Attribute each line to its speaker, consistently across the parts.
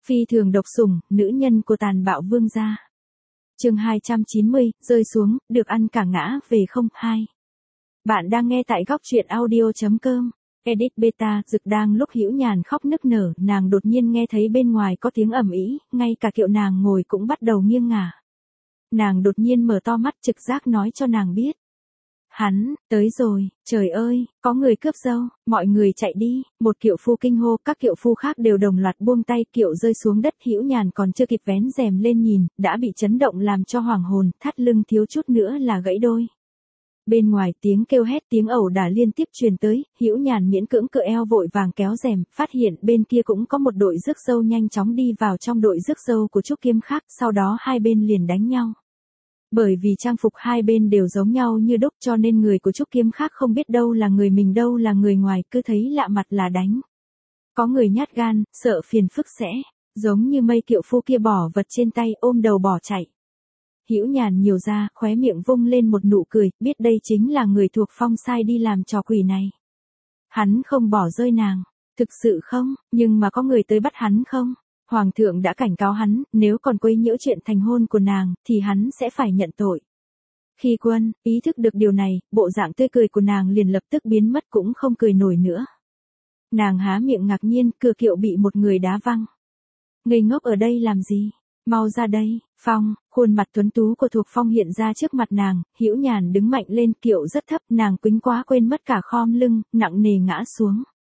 Speaker 1: Phi thường độc sủng, nữ nhân của tàn bạo vương gia. Chương 290, rơi xuống, được ăn cả ngã về không. 2. Bạn đang nghe tại góc truyện audio.com. Edit beta. Dực đang lúc Hữu Nhàn khóc nức nở, nàng đột nhiên nghe thấy bên ngoài có tiếng ầm ĩ, ngay cả kiệu nàng ngồi cũng bắt đầu nghiêng ngả. Nàng đột nhiên mở to mắt, trực giác nói cho nàng biết. Hắn, tới rồi, trời ơi, có người cướp dâu, mọi người chạy đi, một kiệu phu kinh hô, các kiệu phu khác đều đồng loạt buông tay, kiệu rơi xuống đất. Hữu Nhàn còn chưa kịp vén rèm lên nhìn, đã bị chấn động làm cho hoảng hồn, thắt lưng thiếu chút nữa là gãy đôi. Bên ngoài tiếng kêu hét, tiếng ẩu đả liên tiếp truyền tới, Hữu Nhàn miễn cưỡng cựa eo vội vàng kéo rèm, phát hiện bên kia cũng có một đội rước dâu nhanh chóng đi vào trong đội rước dâu của Trúc Kiêm khác, sau đó hai bên liền đánh nhau. Bởi vì trang phục hai bên đều giống nhau như đúc cho nên người của Trúc Kiêm khác không biết đâu là người mình đâu là người ngoài, cứ thấy lạ mặt là đánh. Có người nhát gan, sợ phiền phức sẽ, giống như mây kiệu phu kia bỏ vật trên tay ôm đầu bỏ chạy. Hữu Nhàn nhiều ra, khóe miệng vung lên một nụ cười, biết đây chính là người thuộc phong sai đi làm trò quỷ này. Hắn không bỏ rơi nàng, thực sự không, nhưng mà có người tới bắt hắn không? Hoàng thượng đã cảnh cáo hắn, nếu còn quấy nhiễu chuyện thành hôn của nàng, thì hắn sẽ phải nhận tội. Khi Quân ý thức được điều này, bộ dạng tươi cười của nàng liền lập tức biến mất, cũng không cười nổi nữa. Nàng há miệng ngạc nhiên, cửa kiệu bị một người đá văng. Ngây ngốc ở đây làm gì? Mau ra đây. Phong, khuôn mặt tuấn tú của Thuộc Phong hiện ra trước mặt nàng, Hữu Nhàn đứng mạnh lên, kiệu rất thấp, nàng quĩnh quá quên mất cả khom lưng, nặng nề ngã xuống.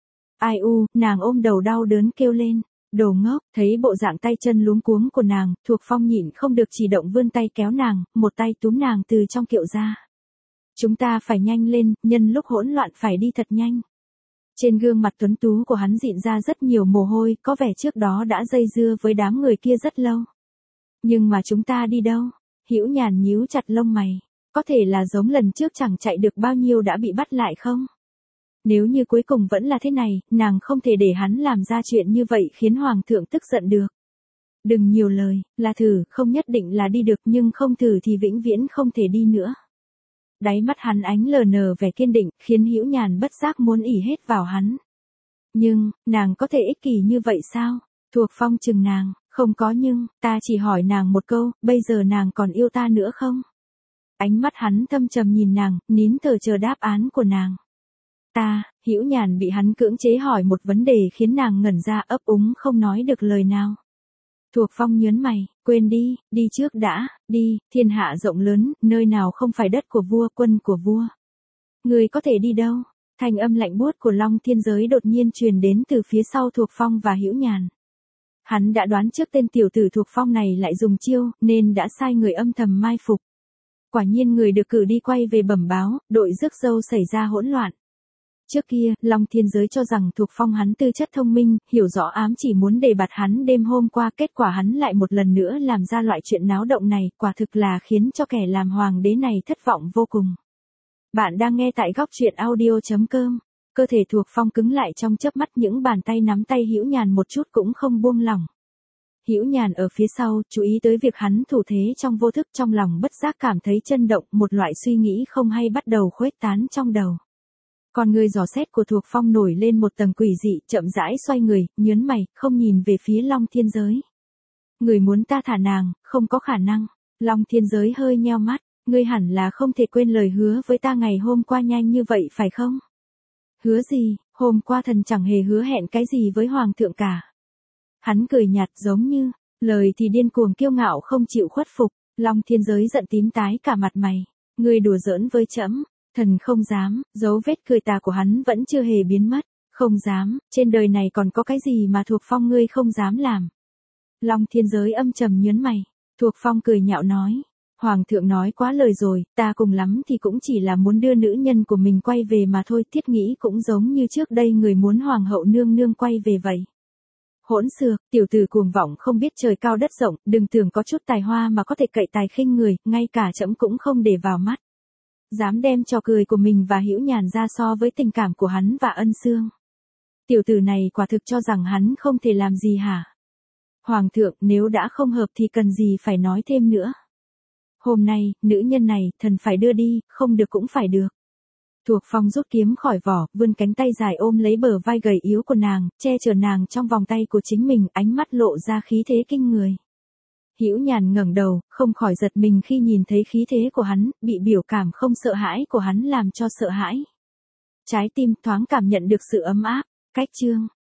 Speaker 1: Ai u, nàng ôm đầu đau đớn kêu lên. Đồ ngốc, thấy bộ dạng tay chân luống cuống của nàng, Thuộc Phong nhịn không được chỉ động vươn tay kéo nàng, một tay túm nàng từ trong kiệu ra. Chúng ta phải nhanh lên, nhân lúc hỗn loạn phải đi thật nhanh. Trên gương mặt tuấn tú của hắn rịn ra rất nhiều mồ hôi, có vẻ trước đó đã dây dưa với đám người kia rất lâu. Nhưng mà chúng ta đi đâu? Hữu Nhàn nhíu chặt lông mày. Có thể là giống lần trước chẳng chạy được bao nhiêu đã bị bắt lại không? Nếu như cuối cùng vẫn là thế này, nàng không thể để hắn làm ra chuyện như vậy khiến Hoàng thượng tức giận được. Đừng nhiều lời, là thử, không nhất định là đi được nhưng không thử thì vĩnh viễn không thể đi nữa. Đáy mắt hắn ánh lờ nờ vẻ kiên định, khiến Hữu Nhàn bất giác muốn ỉ hết vào hắn. Nhưng, nàng có thể ích kỷ như vậy sao? Thuộc Phong chừng nàng, không có nhưng, ta chỉ hỏi nàng một câu, bây giờ nàng còn yêu ta nữa không? Ánh mắt hắn thâm trầm nhìn nàng, nín thở chờ đáp án của nàng. Hữu Nhàn bị hắn cưỡng chế hỏi một vấn đề khiến nàng ngẩn ra, ấp úng không nói được lời nào. Thuộc Phong nhớn mày, quên đi, đi trước đã, đi, thiên hạ rộng lớn, nơi nào không phải đất của vua, quân của vua. Người có thể đi đâu? Thanh âm lạnh buốt của Long Thiên Giới đột nhiên truyền đến từ phía sau Thuộc Phong và Hữu Nhàn. Hắn đã đoán trước tên tiểu tử Thuộc Phong này lại dùng chiêu, nên đã sai người âm thầm mai phục. Quả nhiên người được cử đi quay về bẩm báo, đội rước dâu xảy ra hỗn loạn. Trước kia, Long Thiên Giới cho rằng Thuộc Phong hắn tư chất thông minh, hiểu rõ ám chỉ muốn đề bạt hắn đêm hôm qua, kết quả hắn lại một lần nữa làm ra loại chuyện náo động này, quả thực là khiến cho kẻ làm hoàng đế này thất vọng vô cùng. Bạn đang nghe tại góc truyện audio.com. Cơ thể Thuộc Phong cứng lại trong chớp mắt, những bàn tay nắm tay Hữu Nhàn một chút cũng không buông lỏng. Hữu Nhàn ở phía sau, chú ý tới việc hắn thủ thế trong vô thức, trong lòng bất giác cảm thấy chấn động, một loại suy nghĩ không hay bắt đầu khuếch tán trong đầu. Con người dò xét của Thuộc Phong nổi lên một tầng quỷ dị, chậm rãi xoay người, nhớn mày, không nhìn về phía Long Thiên Giới. Người muốn ta thả nàng, không có khả năng. Long Thiên Giới hơi nheo mắt, ngươi hẳn là không thể quên lời hứa với ta ngày hôm qua nhanh như vậy phải không? Hứa gì? Hôm qua thần chẳng hề hứa hẹn cái gì với Hoàng thượng cả. Hắn cười nhạt giống như, lời thì điên cuồng kiêu ngạo không chịu khuất phục. Long Thiên Giới giận tím tái cả mặt mày. Ngươi đùa giỡn với trẫm. Thần không dám, dấu vết cười tà của hắn vẫn chưa hề biến mất. Không dám, trên đời này còn có cái gì mà Thuộc Phong ngươi không dám làm. Long Thiên Giới âm trầm nhớn mày. Thuộc Phong cười nhạo nói. Hoàng thượng nói quá lời rồi, ta cùng lắm thì cũng chỉ là muốn đưa nữ nhân của mình quay về mà thôi, thiết nghĩ cũng giống như trước đây người muốn Hoàng hậu nương nương quay về vậy. Hỗn xược, tiểu tử cuồng vọng không biết trời cao đất rộng, đừng tưởng có chút tài hoa mà có thể cậy tài khinh người, ngay cả trẫm cũng không để vào mắt. Dám đem trò cười của mình và Hữu Nhàn ra so với tình cảm của hắn và Ân Xương. Tiểu tử này quả thực cho rằng hắn không thể làm gì hả? Hoàng thượng, nếu đã không hợp thì cần gì phải nói thêm nữa. Hôm nay, nữ nhân này, thần phải đưa đi, không được cũng phải được. Thuộc Phong rút kiếm khỏi vỏ, vươn cánh tay dài ôm lấy bờ vai gầy yếu của nàng, che chở nàng trong vòng tay của chính mình, ánh mắt lộ ra khí thế kinh người. Hữu Nhàn ngẩng đầu, không khỏi giật mình khi nhìn thấy khí thế của hắn, bị biểu cảm không sợ hãi của hắn làm cho sợ hãi. Trái tim thoáng cảm nhận được sự ấm áp. Cách chương